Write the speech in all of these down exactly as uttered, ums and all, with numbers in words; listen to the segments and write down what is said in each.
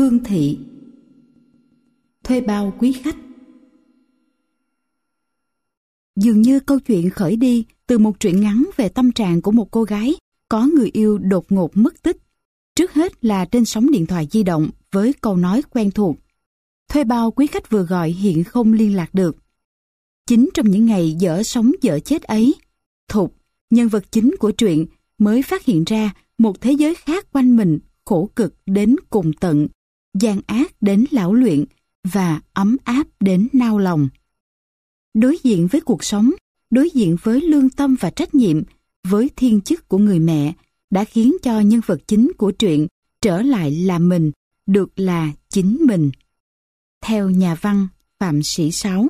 Hương Thị. Thuê bao quý khách. Dường như câu chuyện khởi đi từ một truyện ngắn về tâm trạng của một cô gái có người yêu đột ngột mất tích. Trước hết là trên sóng điện thoại di động với câu nói quen thuộc: thuê bao quý khách vừa gọi hiện không liên lạc được. Chính trong những ngày dở sống dở chết ấy, Thục, nhân vật chính của truyện, mới phát hiện ra một thế giới khác quanh mình khổ cực đến cùng tận, gian ác đến lão luyện và ấm áp đến nao lòng. Đối diện với cuộc sống, đối diện với lương tâm và trách nhiệm, với thiên chức của người mẹ, đã khiến cho nhân vật chính của truyện trở lại là mình, được là chính mình. Theo nhà văn Phạm Sĩ Sáu.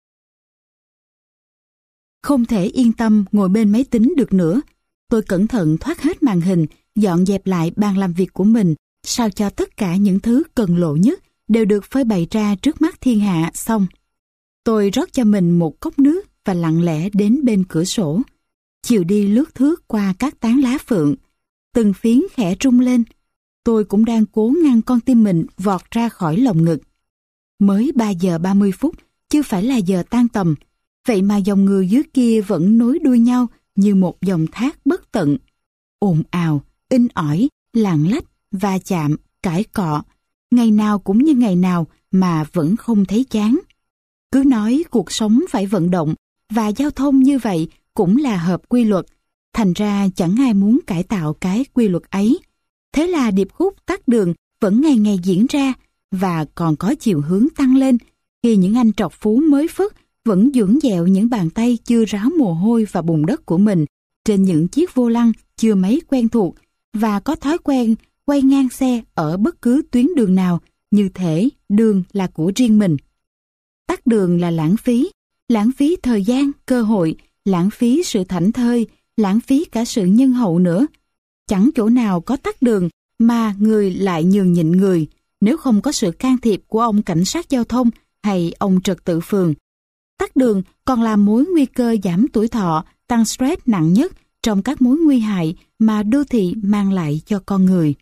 Không thể yên tâm ngồi bên máy tính được nữa, tôi cẩn thận thoát hết màn hình, dọn dẹp lại bàn làm việc của mình, sao cho tất cả những thứ cần lộ nhất đều được phơi bày ra trước mắt thiên hạ. Xong, tôi rót cho mình một cốc nước và lặng lẽ đến bên cửa sổ. Chiều đi lướt thướt qua các tán lá phượng, từng phiến khẽ rung lên. Tôi cũng đang cố ngăn con tim mình vọt ra khỏi lồng ngực. Mới ba giờ ba mươi phút, chưa phải là giờ tan tầm, vậy mà dòng người dưới kia vẫn nối đuôi nhau như một dòng thác bất tận. Ồn ào, in ỏi, lạng lách, va chạm, cãi cọ, ngày nào cũng như ngày nào mà vẫn không thấy chán. Cứ nói cuộc sống phải vận động, và giao thông như vậy cũng là hợp quy luật, thành ra chẳng ai muốn cải tạo cái quy luật ấy. Thế là điệp khúc tắc đường vẫn ngày ngày diễn ra, và còn có chiều hướng tăng lên khi những anh trọc phú mới phất vẫn duỗi dẹo những bàn tay chưa ráo mồ hôi và bùn đất của mình trên những chiếc vô lăng chưa mấy quen thuộc, và có thói quen quay ngang xe ở bất cứ tuyến đường nào, như thể đường là của riêng mình. Tắc đường là lãng phí, lãng phí thời gian, cơ hội, lãng phí sự thảnh thơi, lãng phí cả sự nhân hậu nữa. Chẳng chỗ nào có tắc đường mà người lại nhường nhịn người, nếu không có sự can thiệp của ông cảnh sát giao thông hay ông trật tự phường. Tắc đường còn là mối nguy cơ giảm tuổi thọ, tăng stress nặng nhất trong các mối nguy hại mà đô thị mang lại cho con người.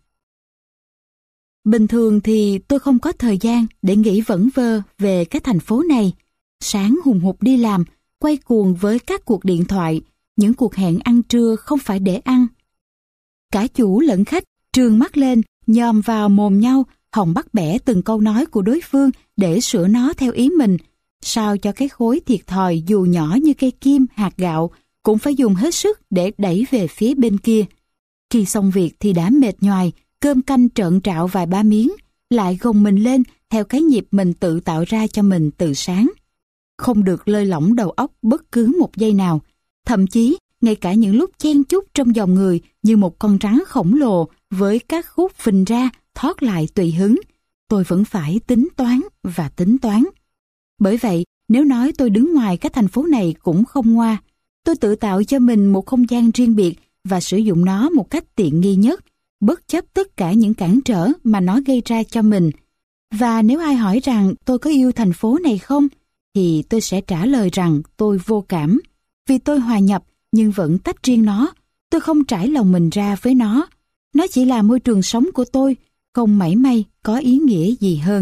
Bình thường thì tôi không có thời gian để nghĩ vẩn vơ về cái thành phố này. Sáng hùng hục đi làm, quay cuồng với các cuộc điện thoại, những cuộc hẹn ăn trưa không phải để ăn. Cả chủ lẫn khách trương mắt lên, nhòm vào mồm nhau, hòng bắt bẻ từng câu nói của đối phương để sửa nó theo ý mình, sao cho cái khối thiệt thòi dù nhỏ như cây kim, hạt gạo cũng phải dùng hết sức để đẩy về phía bên kia. Khi xong việc thì đã mệt nhoài, cơm canh trợn trạo vài ba miếng, lại gồng mình lên theo cái nhịp mình tự tạo ra cho mình từ sáng. Không được lơi lỏng đầu óc bất cứ một giây nào, thậm chí ngay cả những lúc chen chúc trong dòng người như một con rắn khổng lồ với các khúc phình ra thoát lại tùy hứng, tôi vẫn phải tính toán và tính toán. Bởi vậy, nếu nói tôi đứng ngoài cái thành phố này cũng không ngoa. Tôi tự tạo cho mình một không gian riêng biệt và sử dụng nó một cách tiện nghi nhất, bất chấp tất cả những cản trở mà nó gây ra cho mình. Và nếu ai hỏi rằng tôi có yêu thành phố này không, thì tôi sẽ trả lời rằng tôi vô cảm. Vì tôi hòa nhập nhưng vẫn tách riêng nó. Tôi không trải lòng mình ra với nó. Nó chỉ là môi trường sống của tôi, không mảy may có ý nghĩa gì hơn.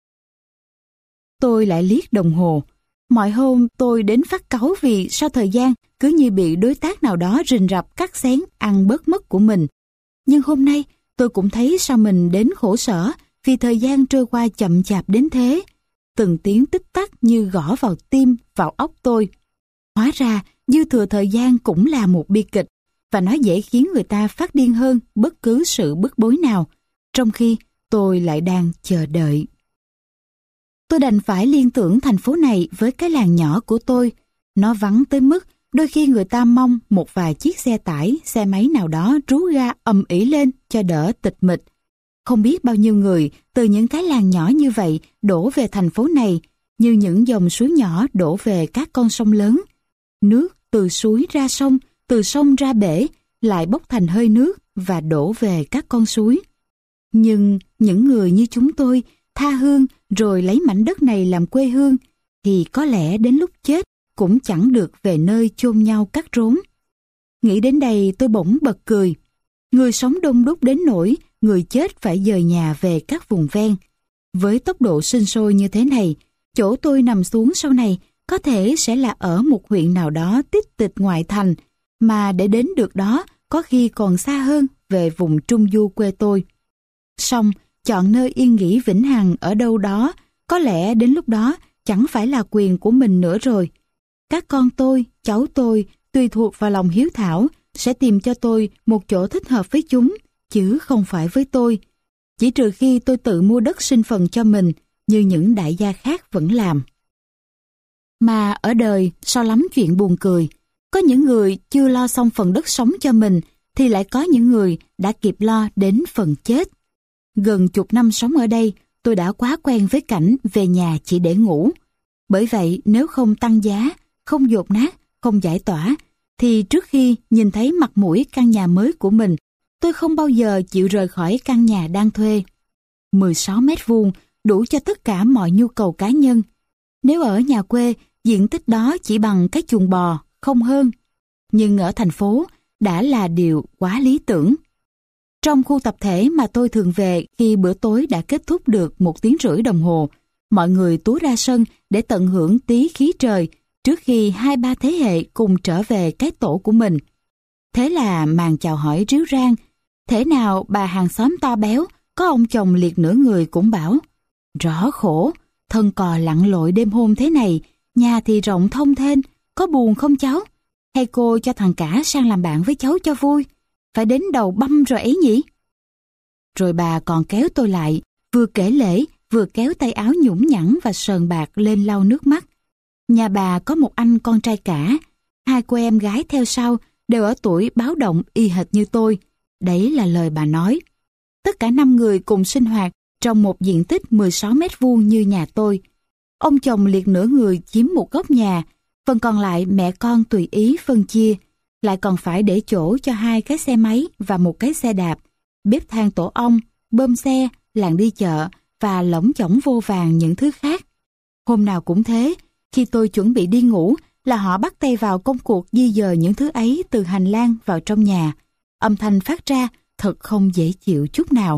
Tôi lại liếc đồng hồ. Mọi hôm tôi đến phát cáu vì sao thời gian cứ như bị đối tác nào đó rình rập cắt xén ăn bớt mất của mình. Nhưng hôm nay tôi cũng thấy sao mình đến khổ sở vì thời gian trôi qua chậm chạp đến thế. Từng tiếng tích tắc như gõ vào tim, vào óc tôi. Hóa ra dư thừa thời gian cũng là một bi kịch, và nó dễ khiến người ta phát điên hơn bất cứ sự bức bối nào, trong khi tôi lại đang chờ đợi. Tôi đành phải liên tưởng thành phố này với cái làng nhỏ của tôi. Nó vắng tới mức đôi khi người ta mong một vài chiếc xe tải, xe máy nào đó rú ga ầm ĩ lên cho đỡ tịch mịch. Không biết bao nhiêu người từ những cái làng nhỏ như vậy đổ về thành phố này, như những dòng suối nhỏ đổ về các con sông lớn. Nước từ suối ra sông, từ sông ra bể, lại bốc thành hơi nước và đổ về các con suối. Nhưng những người như chúng tôi tha hương rồi lấy mảnh đất này làm quê hương, thì có lẽ đến lúc chết cũng chẳng được về nơi chôn nhau cắt rốn. Nghĩ đến đây tôi bỗng bật cười. Người sống đông đúc đến nỗi người chết phải dời nhà về các vùng ven. Với tốc độ sinh sôi như thế này, chỗ tôi nằm xuống sau này có thể sẽ là ở một huyện nào đó tít tịch ngoại thành, mà để đến được đó có khi còn xa hơn về vùng trung du quê tôi. Song, chọn nơi yên nghỉ vĩnh hằng ở đâu đó, có lẽ đến lúc đó chẳng phải là quyền của mình nữa rồi. Các con tôi, cháu tôi, tùy thuộc vào lòng hiếu thảo, sẽ tìm cho tôi một chỗ thích hợp với chúng, chứ không phải với tôi. Chỉ trừ khi tôi tự mua đất sinh phần cho mình, như những đại gia khác vẫn làm. Mà ở đời, sao lắm chuyện buồn cười. Có những người chưa lo xong phần đất sống cho mình, thì lại có những người đã kịp lo đến phần chết. Gần chục năm sống ở đây, tôi đã quá quen với cảnh về nhà chỉ để ngủ. Bởi vậy, nếu không tăng giá, không dột nát, không giải tỏa, thì trước khi nhìn thấy mặt mũi căn nhà mới của mình, tôi không bao giờ chịu rời khỏi căn nhà đang thuê. mười sáu mét vuông đủ cho tất cả mọi nhu cầu cá nhân. Nếu ở nhà quê, diện tích đó chỉ bằng cái chuồng bò, không hơn. Nhưng ở thành phố, đã là điều quá lý tưởng. Trong khu tập thể mà tôi thường về khi bữa tối đã kết thúc được một tiếng rưỡi đồng hồ, mọi người túa ra sân để tận hưởng tí khí trời trước khi hai ba thế hệ cùng trở về cái tổ của mình. Thế là màn chào hỏi ríu rang. Thế nào bà hàng xóm to béo, có ông chồng liệt nửa người cũng bảo: rõ khổ, thân cò lặn lội đêm hôm thế này, nhà thì rộng thông thênh, có buồn không cháu? Hay cô cho thằng cả sang làm bạn với cháu cho vui? Phải đến đầu băm rồi ấy nhỉ? Rồi bà còn kéo tôi lại, vừa kể lễ, vừa kéo tay áo nhũng nhẵn và sờn bạc lên lau nước mắt. Nhà bà có một anh con trai cả, hai cô em gái theo sau đều ở tuổi báo động y hệt như tôi. Đấy là lời bà nói. Tất cả năm người cùng sinh hoạt trong một diện tích mười sáu mét vuông như nhà tôi. Ông chồng liệt nửa người chiếm một góc nhà, phần còn lại mẹ con tùy ý phân chia, lại còn phải để chỗ cho hai cái xe máy và một cái xe đạp, bếp than tổ ong, bơm xe, làng đi chợ và lỏng chỏng vô vàn những thứ khác. Hôm nào cũng thế, khi tôi chuẩn bị đi ngủ là họ bắt tay vào công cuộc di dời những thứ ấy từ hành lang vào trong nhà. Âm thanh phát ra thật không dễ chịu chút nào.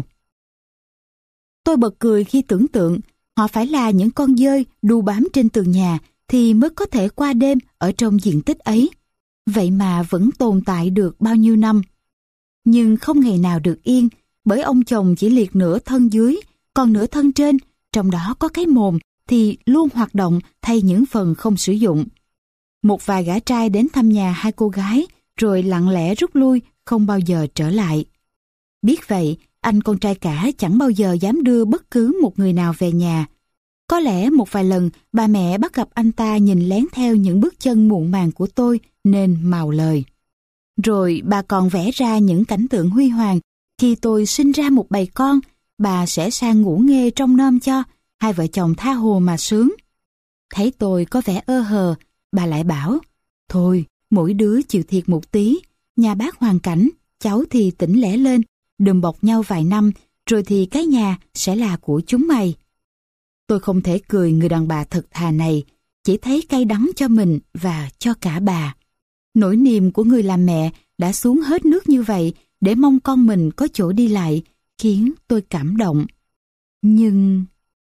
Tôi bật cười khi tưởng tượng họ phải là những con dơi đu bám trên tường nhà thì mới có thể qua đêm ở trong diện tích ấy. Vậy mà vẫn tồn tại được bao nhiêu năm. Nhưng không ngày nào được yên, bởi ông chồng chỉ liệt nửa thân dưới, còn nửa thân trên, trong đó có cái mồm, thì luôn hoạt động thay những phần không sử dụng. Một vài gã trai đến thăm nhà hai cô gái, rồi lặng lẽ rút lui, không bao giờ trở lại. Biết vậy, anh con trai cả chẳng bao giờ dám đưa bất cứ một người nào về nhà. Có lẽ một vài lần bà mẹ bắt gặp anh ta nhìn lén theo những bước chân muộn màng của tôi nên mào lời. Rồi bà còn vẽ ra những cảnh tượng huy hoàng. Khi tôi sinh ra một bầy con, bà sẽ sang ngủ nghê trong nôm cho, hai vợ chồng tha hồ mà sướng. Thấy tôi có vẻ ơ hờ, bà lại bảo: thôi, mỗi đứa chịu thiệt một tí, nhà bác hoàn cảnh, cháu thì tỉnh lẻ lên, đùm bọc nhau vài năm, rồi thì cái nhà sẽ là của chúng mày. Tôi không thể cười người đàn bà thật thà này, chỉ thấy cay đắng cho mình và cho cả bà. Nỗi niềm của người làm mẹ đã xuống hết nước như vậy để mong con mình có chỗ đi lại, khiến tôi cảm động. Nhưng...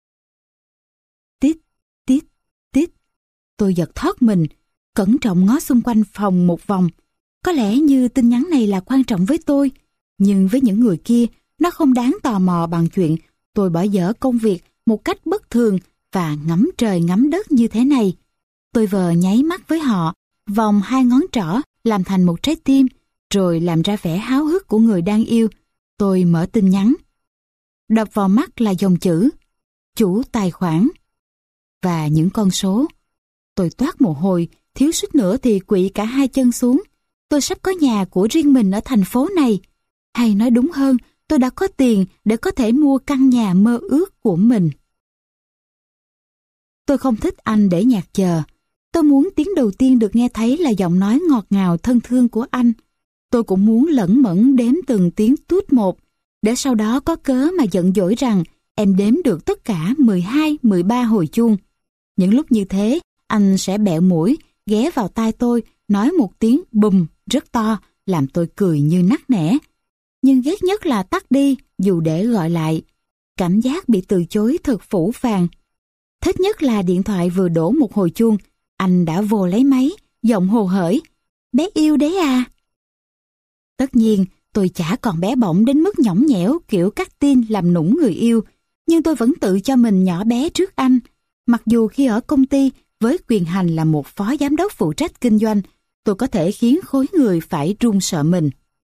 Tít, tít, tít. Tôi giật thót mình, cẩn trọng ngó xung quanh phòng một vòng. Có lẽ như tin nhắn này là quan trọng với tôi, nhưng với những người kia, nó không đáng tò mò bằng chuyện tôi bỏ dở công việc một cách bất thường và ngắm trời ngắm đất như thế này. Tôi vờ nháy mắt với họ, vòng hai ngón trỏ làm thành một trái tim, rồi làm ra vẻ háo hức của người đang yêu. Tôi mở tin nhắn. Đập vào mắt là dòng chữ chủ tài khoản và những con số. Tôi toát mồ hôi, thiếu suýt nữa thì quỵ cả hai chân xuống. Tôi sắp có nhà của riêng mình ở thành phố này. Hay nói đúng hơn, tôi đã có tiền để có thể mua căn nhà mơ ước của mình. Tôi không thích anh để nhạc chờ. Tôi muốn tiếng đầu tiên được nghe thấy là giọng nói ngọt ngào thân thương của anh. Tôi cũng muốn lẩn mẫn đếm từng tiếng tút một, để sau đó có cớ mà giận dỗi rằng em đếm được tất cả mười hai, mười ba hồi chuông. Những lúc như thế, anh sẽ bẹo mũi, ghé vào tai tôi, nói một tiếng bùm rất to, làm tôi cười như nắc nẻ. Nhưng ghét nhất là tắt đi, dù để gọi lại. Cảm giác bị từ chối thật phũ phàng. Thích nhất là điện thoại vừa đổ một hồi chuông, anh đã vô lấy máy, giọng hồ hởi: "Bé yêu đấy à?" Tất nhiên, tôi chả còn bé bỏng đến mức nhõng nhẽo kiểu cắt tin làm nũng người yêu, nhưng tôi vẫn tự cho mình nhỏ bé trước anh. Mặc dù khi ở công ty, với quyền hành là một phó giám đốc phụ trách kinh doanh, tôi có thể khiến khối người phải run sợ mình.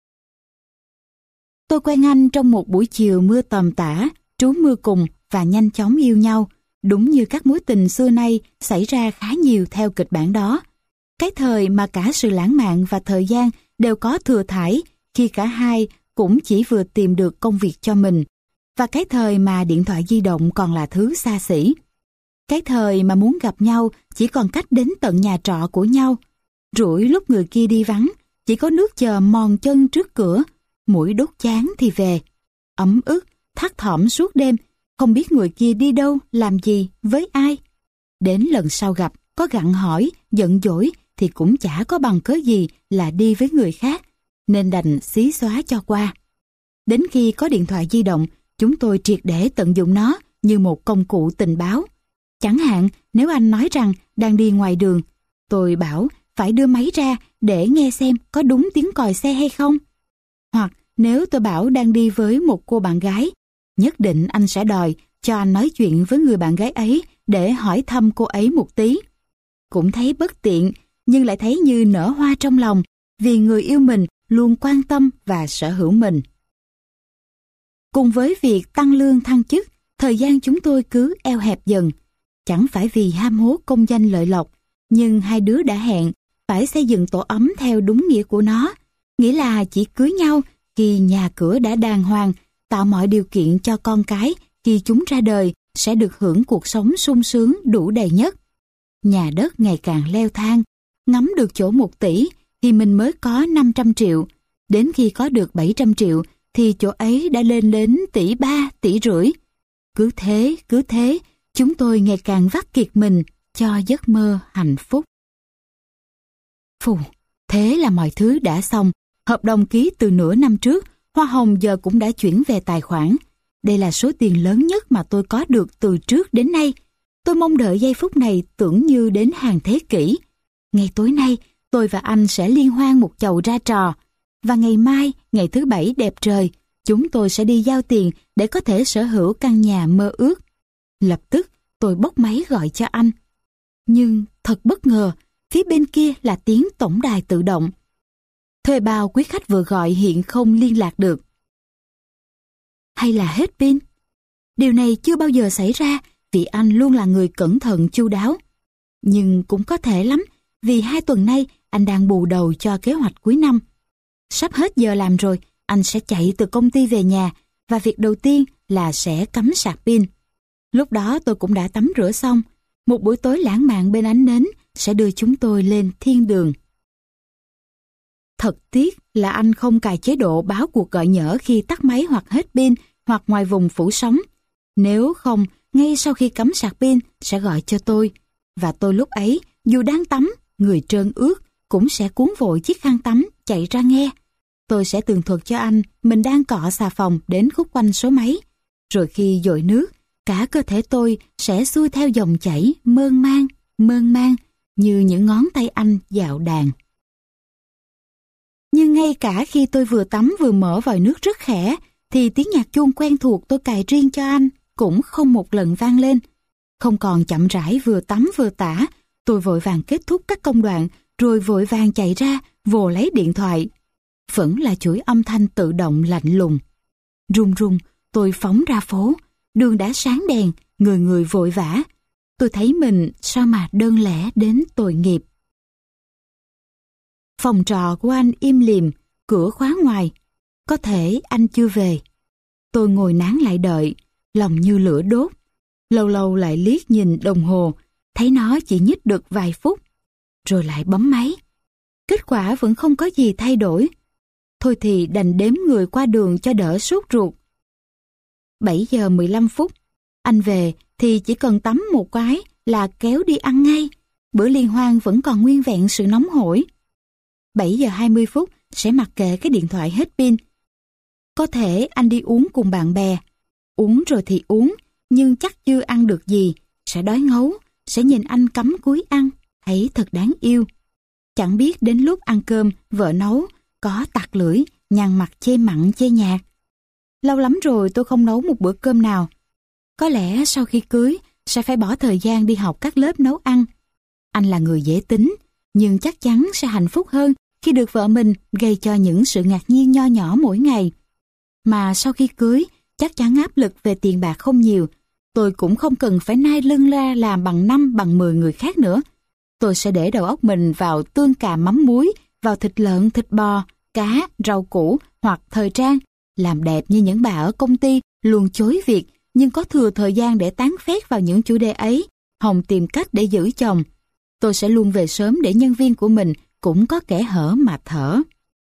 Tôi quen anh trong một buổi chiều mưa tầm tã, trú mưa cùng và nhanh chóng yêu nhau, đúng như các mối tình xưa nay xảy ra khá nhiều theo kịch bản đó. Cái thời mà cả sự lãng mạn và thời gian đều có thừa thãi khi cả hai cũng chỉ vừa tìm được công việc cho mình, và cái thời mà điện thoại di động còn là thứ xa xỉ. Cái thời mà muốn gặp nhau chỉ còn cách đến tận nhà trọ của nhau. Rủi lúc người kia đi vắng, chỉ có nước chờ mòn chân trước cửa, mũi đốt chán thì về. Ấm ức, thắt thỏm suốt đêm, không biết người kia đi đâu, làm gì, với ai. Đến lần sau gặp, có gặng hỏi, giận dỗi thì cũng chả có bằng cớ gì là đi với người khác, nên đành xí xóa cho qua. Đến khi có điện thoại di động, chúng tôi triệt để tận dụng nó như một công cụ tình báo. Chẳng hạn, nếu anh nói rằng đang đi ngoài đường, tôi bảo phải đưa máy ra để nghe xem có đúng tiếng còi xe hay không. Hoặc nếu tôi bảo đang đi với một cô bạn gái, nhất định anh sẽ đòi cho anh nói chuyện với người bạn gái ấy để hỏi thăm cô ấy một tí. Cũng thấy bất tiện, nhưng lại thấy như nở hoa trong lòng, vì người yêu mình luôn quan tâm và sở hữu mình. Cùng với việc tăng lương thăng chức, thời gian chúng tôi cứ eo hẹp dần. Chẳng phải vì ham hố công danh lợi lộc, nhưng hai đứa đã hẹn phải xây dựng tổ ấm theo đúng nghĩa của nó, nghĩa là chỉ cưới nhau khi nhà cửa đã đàng hoàng, tạo mọi điều kiện cho con cái khi chúng ra đời sẽ được hưởng cuộc sống sung sướng đủ đầy nhất. Nhà đất ngày càng leo thang, ngắm được chỗ một tỷ thì mình mới có năm trăm triệu, đến khi có được bảy trăm triệu thì chỗ ấy đã lên đến tỷ ba, tỷ rưỡi. Cứ thế, cứ thế, chúng tôi ngày càng vắt kiệt mình cho giấc mơ hạnh phúc. Phù, thế là mọi thứ đã xong. Hợp đồng ký từ nửa năm trước, hoa hồng giờ cũng đã chuyển về tài khoản. Đây là số tiền lớn nhất mà tôi có được từ trước đến nay. Tôi mong đợi giây phút này tưởng như đến hàng thế kỷ. Ngày tối nay, tôi và anh sẽ liên hoan một chầu ra trò. Và ngày mai, ngày thứ bảy đẹp trời, chúng tôi sẽ đi giao tiền để có thể sở hữu căn nhà mơ ước. Lập tức, tôi bốc máy gọi cho anh. Nhưng thật bất ngờ, phía bên kia là tiếng tổng đài tự động. Thuê bao quý khách vừa gọi hiện không liên lạc được. Hay là hết pin? Điều này chưa bao giờ xảy ra vì anh luôn là người cẩn thận chu đáo. Nhưng cũng có thể lắm vì hai tuần nay anh đang bù đầu cho kế hoạch cuối năm. Sắp hết giờ làm rồi, anh sẽ chạy từ công ty về nhà và việc đầu tiên là sẽ cắm sạc pin. Lúc đó tôi cũng đã tắm rửa xong. Một buổi tối lãng mạn bên ánh nến sẽ đưa chúng tôi lên thiên đường. Thật tiếc là anh không cài chế độ báo cuộc gọi nhỡ khi tắt máy hoặc hết pin hoặc ngoài vùng phủ sóng. Nếu không, ngay sau khi cắm sạc pin sẽ gọi cho tôi. Và tôi lúc ấy, dù đang tắm, người trơn ướt, cũng sẽ cuốn vội chiếc khăn tắm chạy ra nghe. Tôi sẽ tường thuật cho anh mình đang cọ xà phòng đến khúc quanh số máy. Rồi khi dội nước, cả cơ thể tôi sẽ xuôi theo dòng chảy mơn man, mơn man như những ngón tay anh dạo đàn. Nhưng ngay cả khi tôi vừa tắm vừa mở vòi nước rất khẽ, thì tiếng nhạc chuông quen thuộc tôi cài riêng cho anh cũng không một lần vang lên. Không còn chậm rãi vừa tắm vừa tả, tôi vội vàng kết thúc các công đoạn, rồi vội vàng chạy ra, vồ lấy điện thoại. Vẫn là chuỗi âm thanh tự động lạnh lùng. Run run, tôi phóng ra phố. Đường đã sáng đèn, người người vội vã. Tôi thấy mình sao mà đơn lẻ đến tội nghiệp. Phòng trọ của anh im lìm, cửa khóa ngoài. Có thể anh chưa về. Tôi ngồi nán lại đợi, lòng như lửa đốt. Lâu lâu lại liếc nhìn đồng hồ, thấy nó chỉ nhích được vài phút. Rồi lại bấm máy. Kết quả vẫn không có gì thay đổi. Thôi thì đành đếm người qua đường cho đỡ sốt ruột. bảy giờ mười lăm phút. Anh về thì chỉ cần tắm một cái là kéo đi ăn ngay. Bữa liên hoan vẫn còn nguyên vẹn sự nóng hổi. bảy giờ hai mươi phút sẽ mặc kệ cái điện thoại hết pin. Có thể anh đi uống cùng bạn bè. Uống rồi thì uống, nhưng chắc chưa ăn được gì, sẽ đói ngấu, sẽ nhìn anh cắm cúi ăn, thấy thật đáng yêu. Chẳng biết đến lúc ăn cơm, vợ nấu, có tặc lưỡi, nhăn mặt chê mặn chê nhạt. Lâu lắm rồi tôi không nấu một bữa cơm nào. Có lẽ sau khi cưới, sẽ phải bỏ thời gian đi học các lớp nấu ăn. Anh là người dễ tính, nhưng chắc chắn sẽ hạnh phúc hơn khi được vợ mình gây cho những sự ngạc nhiên nho nhỏ mỗi ngày. Mà sau khi cưới, chắc chắn áp lực về tiền bạc không nhiều. Tôi cũng không cần phải nai lưng ra làm bằng năm bằng mười người khác nữa. Tôi sẽ để đầu óc mình vào tương cà mắm muối, vào thịt lợn, thịt bò, cá, rau củ hoặc thời trang, làm đẹp như những bà ở công ty luôn chối việc nhưng có thừa thời gian để tán phét vào những chủ đề ấy, hòng tìm cách để giữ chồng. Tôi sẽ luôn về sớm để nhân viên của mình cũng có kẽ hở mà thở.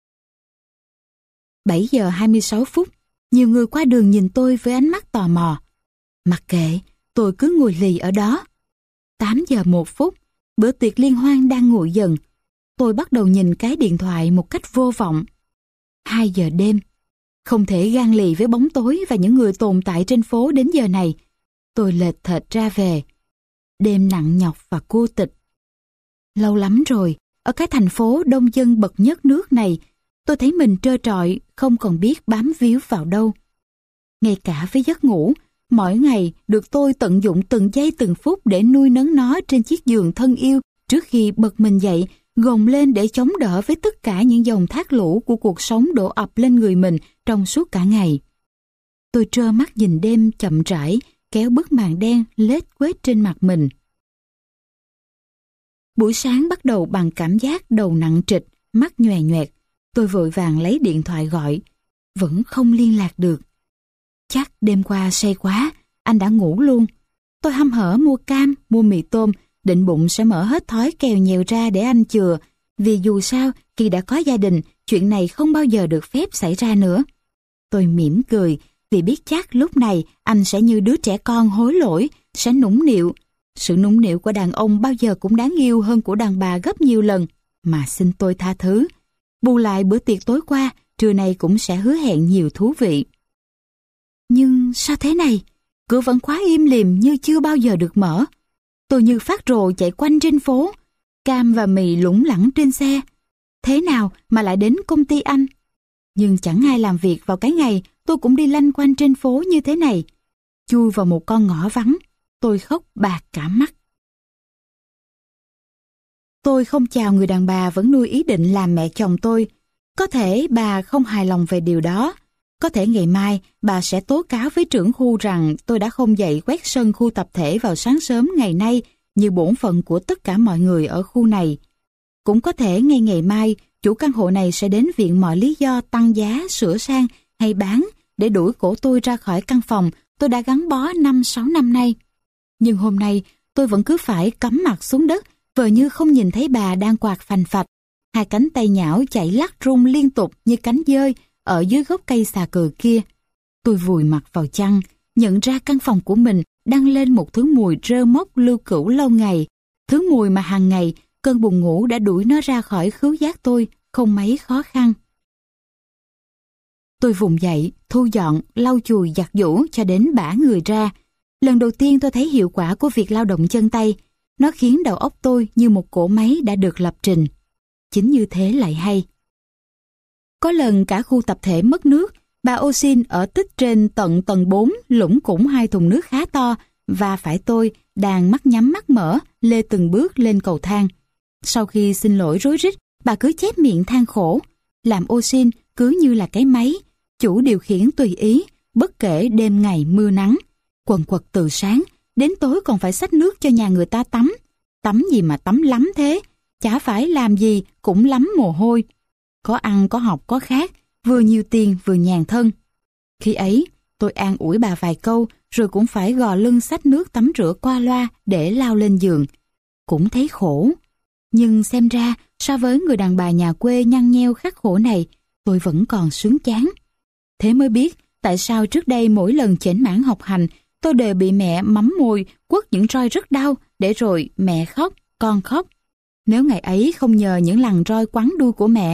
bảy giờ hai mươi sáu phút, nhiều người qua đường nhìn tôi với ánh mắt tò mò. Mặc kệ, tôi cứ ngồi lì ở đó. tám giờ một phút, bữa tiệc liên hoan đang nguội dần. Tôi bắt đầu nhìn cái điện thoại một cách vô vọng. hai giờ đêm, không thể gan lì với bóng tối và những người tồn tại trên phố đến giờ này. Tôi lệch thệch ra về. Đêm nặng nhọc và cô tịch. Lâu lắm rồi, ở cái thành phố đông dân bậc nhất nước này, tôi thấy mình trơ trọi, không còn biết bám víu vào đâu. Ngay cả với giấc ngủ, mỗi ngày được tôi tận dụng từng giây từng phút để nuôi nấng nó trên chiếc giường thân yêu trước khi bật mình dậy, gồng lên để chống đỡ với tất cả những dòng thác lũ của cuộc sống đổ ập lên người mình trong suốt cả ngày. Tôi trơ mắt nhìn đêm chậm rãi kéo bức màn đen lết quết trên mặt mình. Buổi sáng bắt đầu bằng cảm giác đầu nặng trịch, mắt nhòe nhoẹt. Tôi vội vàng lấy điện thoại gọi, vẫn không liên lạc được. Chắc đêm qua say quá, anh đã ngủ luôn. Tôi hăm hở mua cam, mua mì tôm, định bụng sẽ mở hết thói kèo nhèo ra để anh chừa, vì dù sao khi đã có gia đình, chuyện này không bao giờ được phép xảy ra nữa. Tôi mỉm cười, vì biết chắc lúc này anh sẽ như đứa trẻ con hối lỗi, sẽ nũng nịu. Sự nũng nịu của đàn ông bao giờ cũng đáng yêu hơn của đàn bà gấp nhiều lần, mà xin tôi tha thứ. Bù lại bữa tiệc tối qua, trưa nay cũng sẽ hứa hẹn nhiều thú vị. Nhưng sao thế này? Cửa vẫn khóa im lìm như chưa bao giờ được mở. Tôi như phát rồ chạy quanh trên phố, cam và mì lủng lẳng trên xe. Thế nào mà lại đến công ty anh? Nhưng chẳng ai làm việc vào cái ngày tôi cũng đi lanh quanh trên phố như thế này. Chui vào một con ngõ vắng, tôi khóc bạc cả mắt. Tôi không chào người đàn bà vẫn nuôi ý định làm mẹ chồng tôi. Có thể bà không hài lòng về điều đó. Có thể ngày mai bà sẽ tố cáo với trưởng khu rằng tôi đã không dậy quét sân khu tập thể vào sáng sớm ngày nay như bổn phận của tất cả mọi người ở khu này. Cũng có thể ngay ngày mai chủ căn hộ này sẽ đến viện mọi lý do tăng giá, sửa sang hay bán để đuổi cổ tôi ra khỏi căn phòng tôi đã gắn bó năm sáu năm nay. Nhưng hôm nay tôi vẫn cứ phải cắm mặt xuống đất, vờ như không nhìn thấy bà đang quạt phành phạch. Hai cánh tay nhão chạy lắc rung liên tục như cánh dơi ở dưới gốc cây xà cừ kia. Tôi vùi mặt vào chăn, nhận ra căn phòng của mình đang lên một thứ mùi rơ mốc lưu cữu lâu ngày. Thứ mùi mà hàng ngày cơn buồn ngủ đã đuổi nó ra khỏi khứu giác tôi không mấy khó khăn. Tôi vùng dậy, thu dọn, lau chùi giặt giũ cho đến bã người ra. Lần đầu tiên tôi thấy hiệu quả của việc lao động chân tay. Nó khiến đầu óc tôi như một cỗ máy đã được lập trình. Chính như thế lại hay. Có lần cả khu tập thể mất nước, bà Osin ở tích trên tận tầng bốn lủng củng hai thùng nước khá to và phải tôi đang mắt nhắm mắt mở lê từng bước lên cầu thang. Sau khi xin lỗi rối rít, bà cứ chép miệng than khổ. Làm Osin cứ như là cái máy, chủ điều khiển tùy ý, bất kể đêm ngày mưa nắng. Quần quật từ sáng, đến tối còn phải xách nước cho nhà người ta tắm. Tắm gì mà tắm lắm thế, chả phải làm gì cũng lắm mồ hôi. Có ăn, có học, có khác, vừa nhiều tiền vừa nhàn thân. Khi ấy, tôi an ủi bà vài câu, rồi cũng phải gò lưng xách nước tắm rửa qua loa để lao lên giường. Cũng thấy khổ. Nhưng xem ra, so với người đàn bà nhà quê nhăn nheo khắc khổ này, tôi vẫn còn sướng chán. Thế mới biết, tại sao trước đây mỗi lần chểnh mảng học hành, tôi đều bị mẹ mắm môi, quất những roi rất đau, để rồi mẹ khóc, con khóc. Nếu ngày ấy không nhờ những lằn roi quắn đuôi của mẹ,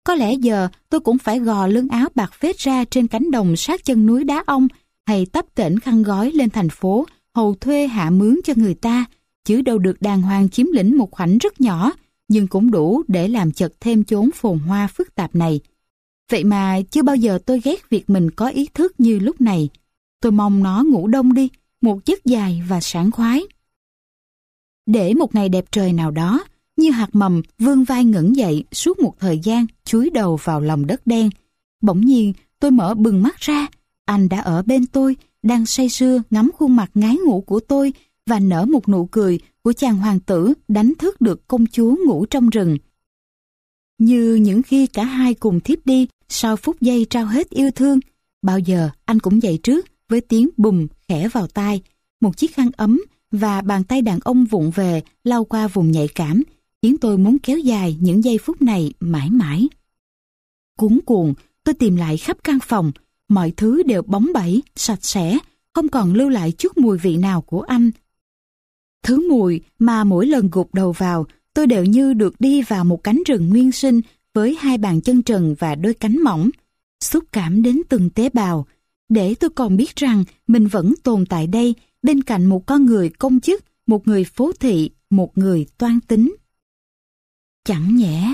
có lẽ giờ tôi cũng phải gò lưng áo bạc phết ra trên cánh đồng sát chân núi đá ong, hay tấp tễnh khăn gói lên thành phố hầu thuê hạ mướn cho người ta, chứ đâu được đàng hoàng chiếm lĩnh một khoảnh rất nhỏ, nhưng cũng đủ để làm chật thêm chốn phồn hoa phức tạp này. Vậy mà chưa bao giờ tôi ghét việc mình có ý thức như lúc này. Tôi mong nó ngủ đông đi, một giấc dài và sảng khoái. Để một ngày đẹp trời nào đó, như hạt mầm vươn vai ngẩng dậy suốt một thời gian chúi đầu vào lòng đất đen. Bỗng nhiên tôi mở bừng mắt ra, anh đã ở bên tôi, đang say sưa ngắm khuôn mặt ngái ngủ của tôi và nở một nụ cười của chàng hoàng tử đánh thức được công chúa ngủ trong rừng. Như những khi cả hai cùng thiếp đi sau phút giây trao hết yêu thương, bao giờ anh cũng dậy trước với tiếng bùm khẽ vào tai, một chiếc khăn ấm và bàn tay đàn ông vụng về lau qua vùng nhạy cảm, khiến tôi muốn kéo dài những giây phút này mãi mãi. Cuống cuồng, tôi tìm lại khắp căn phòng, mọi thứ đều bóng bẩy, sạch sẽ, không còn lưu lại chút mùi vị nào của anh. Thứ mùi mà mỗi lần gục đầu vào, tôi đều như được đi vào một cánh rừng nguyên sinh với hai bàn chân trần và đôi cánh mỏng, xúc cảm đến từng tế bào, để tôi còn biết rằng mình vẫn tồn tại đây bên cạnh một con người công chức, một người phố thị, một người toan tính. Chẳng nhẽ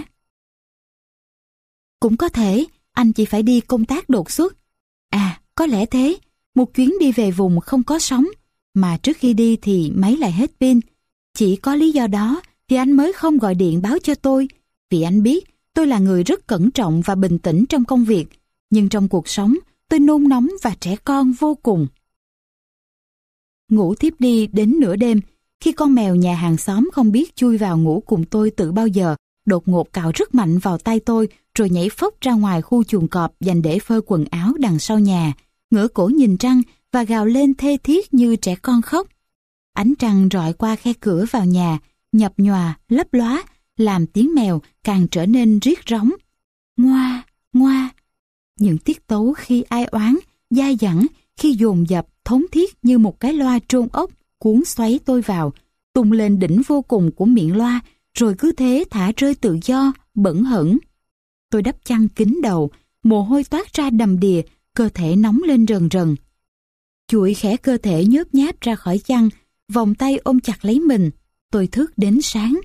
cũng có thể anh chỉ phải đi công tác đột xuất. À, có lẽ thế, một chuyến đi về vùng không có sóng, mà trước khi đi thì máy lại hết pin. Chỉ có lý do đó thì anh mới không gọi điện báo cho tôi, vì anh biết tôi là người rất cẩn trọng và bình tĩnh trong công việc, nhưng trong cuộc sống tôi nôn nóng và trẻ con vô cùng. Ngủ thiếp đi đến nửa đêm, khi con mèo nhà hàng xóm không biết chui vào ngủ cùng tôi từ bao giờ, đột ngột cào rất mạnh vào tay tôi, rồi nhảy phốc ra ngoài khu chuồng cọp dành để phơi quần áo đằng sau nhà, ngửa cổ nhìn trăng và gào lên thê thiết như trẻ con khóc. Ánh trăng rọi qua khe cửa vào nhà, nhập nhòa, lấp lóa, làm tiếng mèo càng trở nên riết rống. Ngoa, ngoa. Những tiết tấu khi ai oán, dai dẳng, khi dồn dập, thống thiết như một cái loa trôn ốc, cuốn xoáy tôi vào, tung lên đỉnh vô cùng của miệng loa, rồi cứ thế thả rơi tự do, bẩn hẫng. Tôi đắp chăn kín đầu, mồ hôi toát ra đầm đìa, cơ thể nóng lên rần rần. Chuỗi khẽ cơ thể nhớp nháp ra khỏi chăn, vòng tay ôm chặt lấy mình. Tôi thức đến sáng.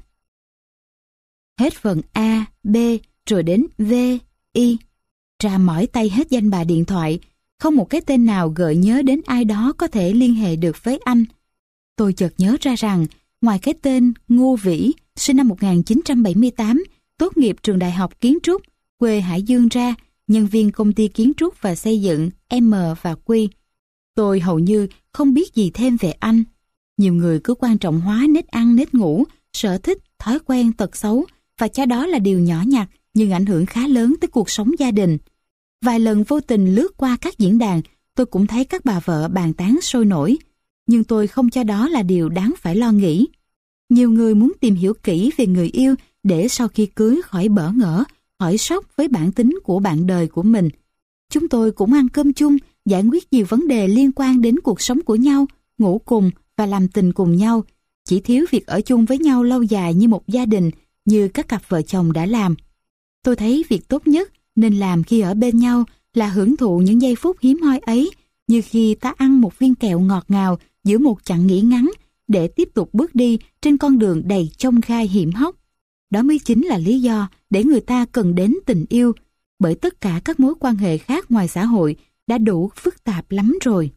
Hết phần A, B, rồi đến V, Y. Ra mỏi tay hết danh bạ điện thoại, không một cái tên nào gợi nhớ đến ai đó có thể liên hệ được với anh. Tôi chợt nhớ ra rằng, ngoài cái tên Ngô Vĩ, sinh năm một nghìn chín trăm bảy mươi tám, tốt nghiệp trường đại học kiến trúc, quê Hải Dương ra, nhân viên công ty kiến trúc và xây dựng M và Q. Tôi hầu như không biết gì thêm về anh. Nhiều người cứ quan trọng hóa nết ăn nết ngủ, sở thích, thói quen, tật xấu, và cho đó là điều nhỏ nhặt nhưng ảnh hưởng khá lớn tới cuộc sống gia đình. Vài lần vô tình lướt qua các diễn đàn, tôi cũng thấy các bà vợ bàn tán sôi nổi, nhưng tôi không cho đó là điều đáng phải lo nghĩ. Nhiều người muốn tìm hiểu kỹ về người yêu để sau khi cưới khỏi bỡ ngỡ, khỏi sốc với bản tính của bạn đời của mình. Chúng tôi cũng ăn cơm chung, giải quyết nhiều vấn đề liên quan đến cuộc sống của nhau, ngủ cùng và làm tình cùng nhau, chỉ thiếu việc ở chung với nhau lâu dài như một gia đình, như các cặp vợ chồng đã làm. Tôi thấy việc tốt nhất nên làm khi ở bên nhau là hưởng thụ những giây phút hiếm hoi ấy, như khi ta ăn một viên kẹo ngọt ngào giữa một chặng nghỉ ngắn để tiếp tục bước đi trên con đường đầy chông gai hiểm hóc. Đó mới chính là lý do để người ta cần đến tình yêu, bởi tất cả các mối quan hệ khác ngoài xã hội đã đủ phức tạp lắm rồi.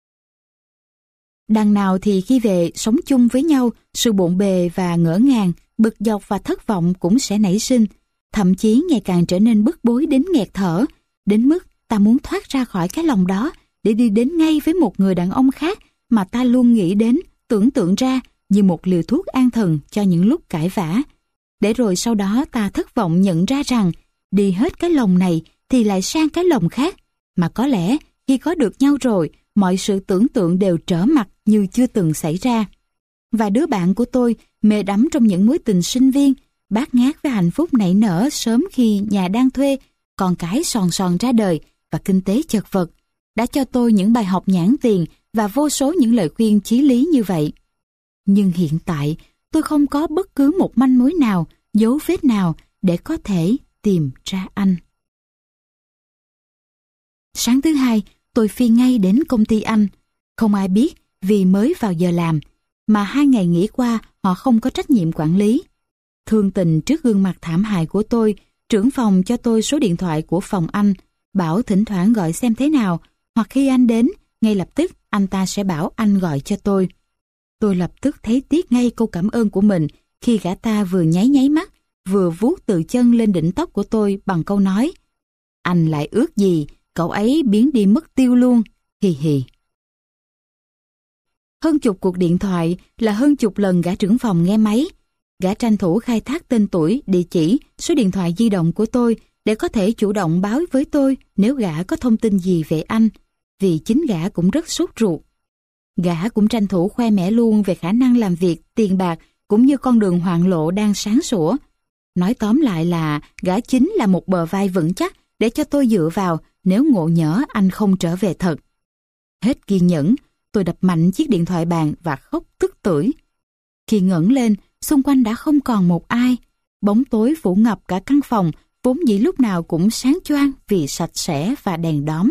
Đằng nào thì khi về sống chung với nhau, sự bộn bề và ngỡ ngàng, bực dọc và thất vọng cũng sẽ nảy sinh, thậm chí ngày càng trở nên bức bối đến nghẹt thở, đến mức ta muốn thoát ra khỏi cái lòng đó để đi đến ngay với một người đàn ông khác mà ta luôn nghĩ đến, tưởng tượng ra như một liều thuốc an thần cho những lúc cãi vã. Để rồi sau đó ta thất vọng nhận ra rằng đi hết cái lòng này thì lại sang cái lòng khác, mà có lẽ khi có được nhau rồi, mọi sự tưởng tượng đều trở mặt như chưa từng xảy ra. Và đứa bạn của tôi mê đắm trong những mối tình sinh viên, bát ngát với hạnh phúc nảy nở sớm khi nhà đang thuê, con cái sòn sòn ra đời và kinh tế chật vật, đã cho tôi những bài học nhãn tiền và vô số những lời khuyên chí lý như vậy. Nhưng hiện tại, tôi không có bất cứ một manh mối nào, dấu vết nào để có thể tìm ra anh. Sáng thứ hai, tôi phi ngay đến công ty anh. Không ai biết vì mới vào giờ làm, mà hai ngày nghỉ qua họ không có trách nhiệm quản lý. Thương tình trước gương mặt thảm hại của tôi, trưởng phòng cho tôi số điện thoại của phòng anh, bảo thỉnh thoảng gọi xem thế nào, hoặc khi anh đến, ngay lập tức anh ta sẽ bảo anh gọi cho tôi. Tôi lập tức thấy tiếc ngay câu cảm ơn của mình khi gã ta vừa nháy nháy mắt, vừa vuốt từ chân lên đỉnh tóc của tôi bằng câu nói: "Anh lại ước gì cậu ấy biến đi mất tiêu luôn, hì hì." Hơn chục cuộc điện thoại là hơn chục lần gã trưởng phòng nghe máy. Gã tranh thủ khai thác tên tuổi, địa chỉ, số điện thoại di động của tôi để có thể chủ động báo với tôi nếu gã có thông tin gì về anh, vì chính gã cũng rất sốt ruột. Gã cũng tranh thủ khoe mẽ luôn về khả năng làm việc, tiền bạc cũng như con đường hoạn lộ đang sáng sủa. Nói tóm lại là gã chính là một bờ vai vững chắc để cho tôi dựa vào nếu ngộ nhỡ anh không trở về thật. Hết kiên nhẫn, tôi đập mạnh chiếc điện thoại bàn và khóc tức tưởi. Khi ngẩng lên, xung quanh đã không còn một ai. Bóng tối phủ ngập cả căn phòng, vốn dĩ lúc nào cũng sáng choang vì sạch sẽ và đèn đóm.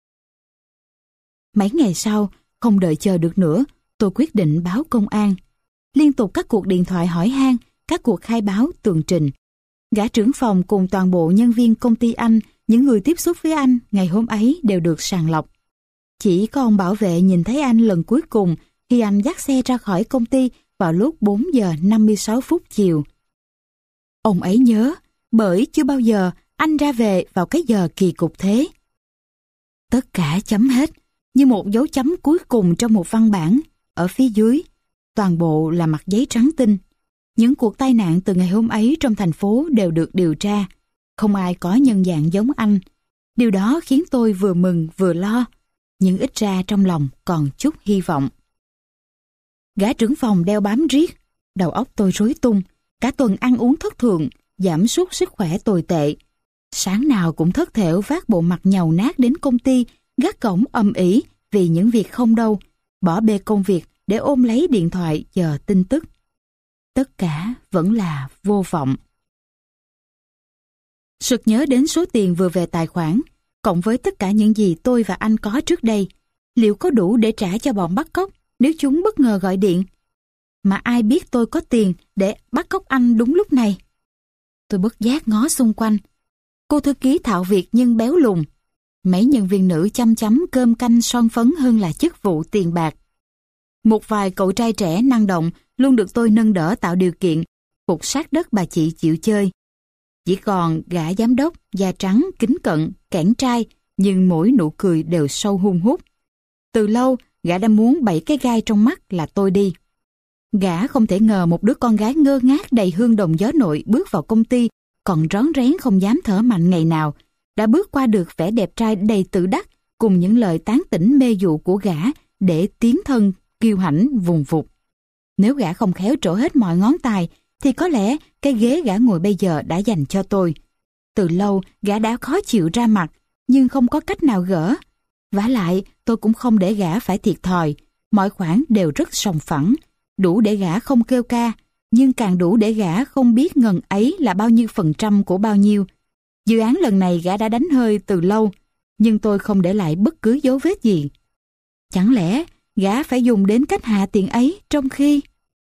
Mấy ngày sau, không đợi chờ được nữa, tôi quyết định báo công an. Liên tục các cuộc điện thoại hỏi han, các cuộc khai báo tường trình. Gã trưởng phòng cùng toàn bộ nhân viên công ty anh, những người tiếp xúc với anh ngày hôm ấy đều được sàng lọc. Chỉ có ông bảo vệ nhìn thấy anh lần cuối cùng khi anh dắt xe ra khỏi công ty vào lúc bốn giờ năm mươi sáu phút chiều. Ông ấy nhớ, bởi chưa bao giờ anh ra về vào cái giờ kỳ cục thế. Tất cả chấm hết, như một dấu chấm cuối cùng trong một văn bản. Ở phía dưới, toàn bộ là mặt giấy trắng tinh. Những cuộc tai nạn từ ngày hôm ấy trong thành phố đều được điều tra. Không ai có nhân dạng giống anh. Điều đó khiến tôi vừa mừng vừa lo, nhưng ít ra trong lòng còn chút hy vọng. Gã trưởng phòng đeo bám riết, đầu óc tôi rối tung, cả tuần ăn uống thất thường, giảm sút sức khỏe tồi tệ. Sáng nào cũng thất thểu vác bộ mặt nhàu nát đến công ty, gác cổng âm ỉ vì những việc không đâu, bỏ bê công việc để ôm lấy điện thoại chờ tin tức. Tất cả vẫn là vô vọng. Sực nhớ đến số tiền vừa về tài khoản, cộng với tất cả những gì tôi và anh có trước đây, liệu có đủ để trả cho bọn bắt cóc nếu chúng bất ngờ gọi điện? Mà ai biết tôi có tiền để bắt cóc anh đúng lúc này? Tôi bất giác ngó xung quanh. Cô thư ký thạo việc nhưng béo lùn. Mấy nhân viên nữ chăm chấm cơm canh son phấn hơn là chức vụ tiền bạc. Một vài cậu trai trẻ năng động luôn được tôi nâng đỡ tạo điều kiện, phục sát đất bà chị chịu chơi. Chỉ còn gã giám đốc, da trắng, kính cận, kẽn trai, nhưng mỗi nụ cười đều sâu hun hút. Từ lâu, gã đã muốn bẫy cái gai trong mắt là tôi đi. Gã không thể ngờ một đứa con gái ngơ ngác đầy hương đồng gió nội bước vào công ty, còn rón rén không dám thở mạnh ngày nào, đã bước qua được vẻ đẹp trai đầy tự đắc cùng những lời tán tỉnh mê dụ của gã để tiến thân kiêu hãnh vùng vụt. Nếu gã không khéo trổ hết mọi ngón tài, thì có lẽ cái ghế gã ngồi bây giờ đã dành cho tôi. Từ lâu, gã đã khó chịu ra mặt, nhưng không có cách nào gỡ. Vả lại, tôi cũng không để gã phải thiệt thòi. Mọi khoản đều rất sòng phẳng, đủ để gã không kêu ca, nhưng càng đủ để gã không biết ngần ấy là bao nhiêu phần trăm của bao nhiêu. Dự án lần này gã đã đánh hơi từ lâu, nhưng tôi không để lại bất cứ dấu vết gì. Chẳng lẽ gã phải dùng đến cách hạ tiền ấy trong khi...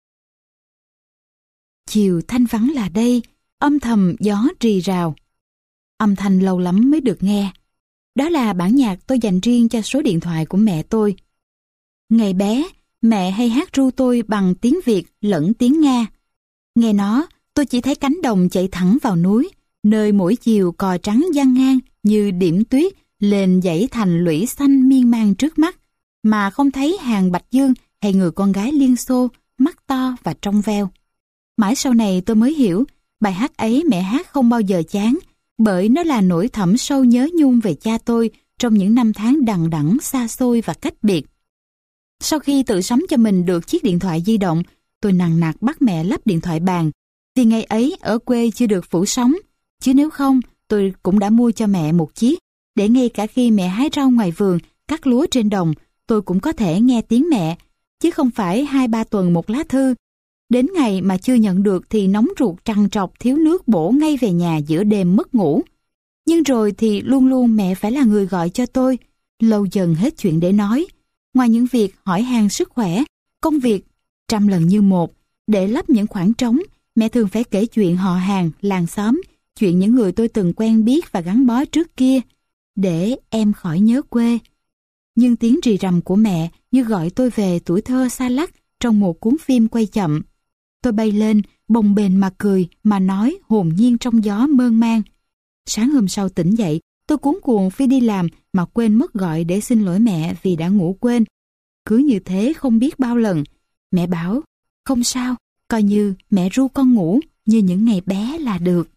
Chiều thanh vắng là đây, âm thầm gió rì rào. Âm thanh lâu lắm mới được nghe. Đó là bản nhạc tôi dành riêng cho số điện thoại của mẹ tôi. Ngày bé, mẹ hay hát ru tôi bằng tiếng Việt lẫn tiếng Nga. Nghe nó, tôi chỉ thấy cánh đồng chạy thẳng vào núi, nơi mỗi chiều cò trắng giăng ngang như điểm tuyết lên dãy thành lũy xanh miên man trước mắt, mà không thấy hàng bạch dương hay người con gái Liên Xô, mắt to và trong veo. Mãi sau này tôi mới hiểu, bài hát ấy mẹ hát không bao giờ chán, bởi nó là nỗi thẳm sâu nhớ nhung về cha tôi trong những năm tháng đằng đẵng xa xôi và cách biệt. Sau khi tự sắm cho mình được chiếc điện thoại di động, tôi nằng nặc bắt mẹ lắp điện thoại bàn, vì ngày ấy ở quê chưa được phủ sóng, chứ nếu không tôi cũng đã mua cho mẹ một chiếc, để ngay cả khi mẹ hái rau ngoài vườn, cắt lúa trên đồng, tôi cũng có thể nghe tiếng mẹ, chứ không phải hai ba tuần một lá thư. Đến ngày mà chưa nhận được thì nóng ruột trằn trọc thiếu nước bổ ngay về nhà giữa đêm mất ngủ. Nhưng rồi thì luôn luôn mẹ phải là người gọi cho tôi. Lâu dần hết chuyện để nói. Ngoài những việc hỏi han sức khỏe, công việc trăm lần như một, để lấp những khoảng trống, mẹ thường phải kể chuyện họ hàng, làng xóm, chuyện những người tôi từng quen biết và gắn bó trước kia, để em khỏi nhớ quê. Nhưng tiếng rì rầm của mẹ như gọi tôi về tuổi thơ xa lắc trong một cuốn phim quay chậm. Tôi bay lên, bồng bềnh mà cười, mà nói hồn nhiên trong gió mơn man. Sáng hôm sau tỉnh dậy, tôi cuống cuồng phi đi làm mà quên mất gọi để xin lỗi mẹ vì đã ngủ quên. Cứ như thế không biết bao lần. Mẹ bảo, không sao, coi như mẹ ru con ngủ như những ngày bé là được.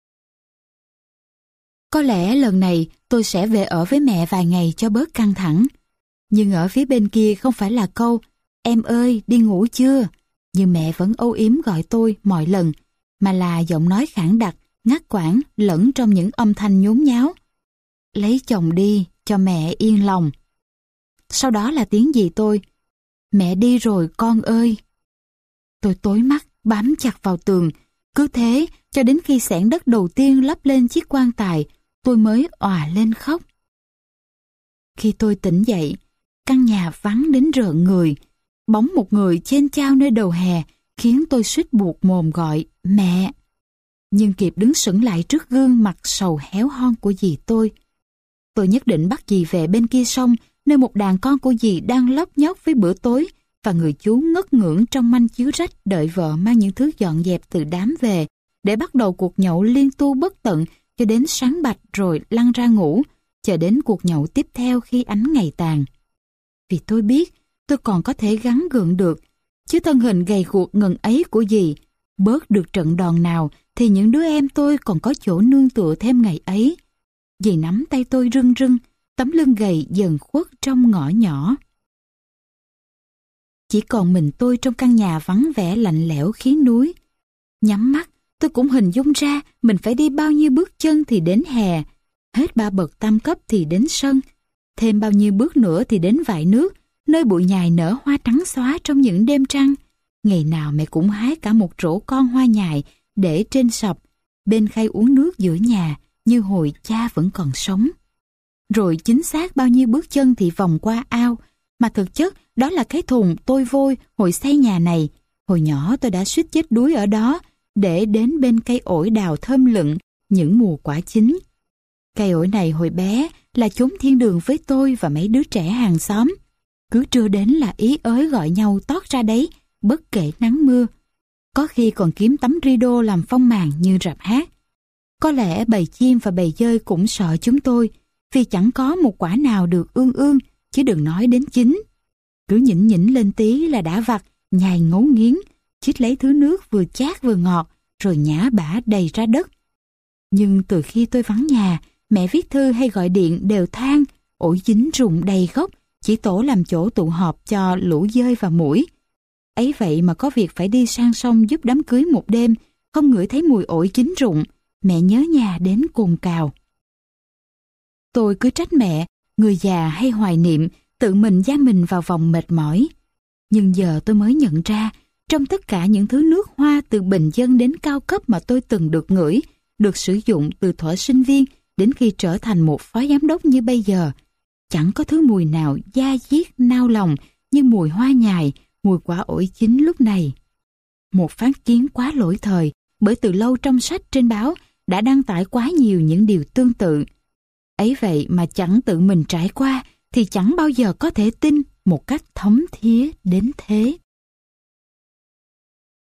Có lẽ lần này tôi sẽ về ở với mẹ vài ngày cho bớt căng thẳng. Nhưng ở phía bên kia không phải là câu, em ơi, đi ngủ chưa? Nhưng mẹ vẫn âu yếm gọi tôi mọi lần, mà là giọng nói khản đặc, ngắt quãng lẫn trong những âm thanh nhốn nháo. Lấy chồng đi, cho mẹ yên lòng. Sau đó là tiếng gì tôi? Mẹ đi rồi con ơi. Tôi tối mắt, bám chặt vào tường. Cứ thế, cho đến khi xẻng đất đầu tiên lấp lên chiếc quan tài, tôi mới òa lên khóc. Khi tôi tỉnh dậy, căn nhà vắng đến rợn người. Bóng một người chênh chao nơi đầu hè khiến tôi suýt buột mồm gọi mẹ. Nhưng kịp đứng sững lại trước gương mặt sầu héo hon của dì tôi. Tôi nhất định bắt dì về bên kia sông, nơi một đàn con của dì đang lóc nhóc với bữa tối, và người chú ngất ngưỡng trong manh chiếu rách đợi vợ mang những thứ dọn dẹp từ đám về, để bắt đầu cuộc nhậu liên tu bất tận cho đến sáng bạch rồi lăn ra ngủ, chờ đến cuộc nhậu tiếp theo khi ánh ngày tàn. Vì tôi biết tôi còn có thể gắng gượng được, chứ thân hình gầy guộc ngần ấy của dì, bớt được trận đòn nào thì những đứa em tôi còn có chỗ nương tựa thêm ngày ấy. Dì nắm tay tôi rưng rưng, tấm lưng gầy dần khuất trong ngõ nhỏ. Chỉ còn mình tôi trong căn nhà vắng vẻ lạnh lẽo khí núi. Nhắm mắt, tôi cũng hình dung ra mình phải đi bao nhiêu bước chân thì đến hè, hết ba bậc tam cấp thì đến sân, thêm bao nhiêu bước nữa thì đến Vại Nước, nơi bụi nhài nở hoa trắng xóa trong những đêm trăng. Ngày nào mẹ cũng hái cả một rổ con hoa nhài để trên sập, bên khay uống nước giữa nhà như hồi cha vẫn còn sống. Rồi chính xác bao nhiêu bước chân thì vòng qua ao, mà thực chất đó là cái thùng tôi vôi hồi xây nhà này. Hồi nhỏ tôi đã suýt chết đuối ở đó, để đến bên cây ổi đào thơm lựng những mùa quả chín. Cây ổi này hồi bé là chốn thiên đường với tôi và mấy đứa trẻ hàng xóm. Cứ trưa đến là ý ới gọi nhau tót ra đấy, bất kể nắng mưa. Có khi còn kiếm tấm rideau làm phong màn như rạp hát. Có lẽ bầy chim và bầy dơi cũng sợ chúng tôi, vì chẳng có một quả nào được ương ương, chứ đừng nói đến chín. Cứ nhỉnh nhỉnh lên tí là đã vặt, nhai ngấu nghiến, chích lấy thứ nước vừa chát vừa ngọt, rồi nhả bã đầy ra đất. Nhưng từ khi tôi vắng nhà, mẹ viết thư hay gọi điện đều than ổi chín rụng đầy gốc, chỉ tổ làm chỗ tụ họp cho lũ dơi và muỗi. Ấy vậy mà có việc phải đi sang sông giúp đám cưới một đêm, không ngửi thấy mùi ổi chín rụng, mẹ nhớ nhà đến cồn cào. Tôi cứ trách mẹ, người già hay hoài niệm, tự mình giam mình vào vòng mệt mỏi. Nhưng giờ tôi mới nhận ra, trong tất cả những thứ nước hoa từ bình dân đến cao cấp mà tôi từng được ngửi, được sử dụng từ thuở sinh viên đến khi trở thành một phó giám đốc như bây giờ, chẳng có thứ mùi nào da diết nao lòng như mùi hoa nhài, mùi quả ổi chín lúc này. Một phán kiến quá lỗi thời, bởi từ lâu trong sách trên báo đã đăng tải quá nhiều những điều tương tự. Ấy vậy mà chẳng tự mình trải qua thì chẳng bao giờ có thể tin một cách thấm thía đến thế.